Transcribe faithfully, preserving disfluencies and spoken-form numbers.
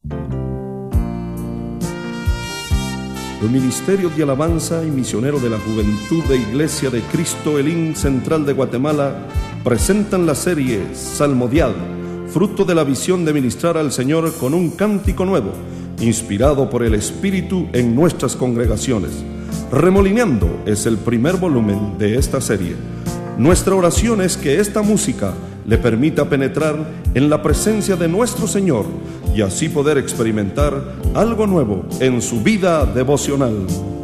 El Ministerio de Alabanza y Misionero de la Juventud de Iglesia de Cristo Elim Central de Guatemala presentan la serie Salmodiad, fruto de la visión de ministrar al Señor con un cántico nuevo, inspirado por el Espíritu en nuestras congregaciones. Remolineando es el primer volumen de esta serie. Nuestra oración es que esta música le permita penetrar en la presencia de nuestro Señor y así poder experimentar algo nuevo en su vida devocional.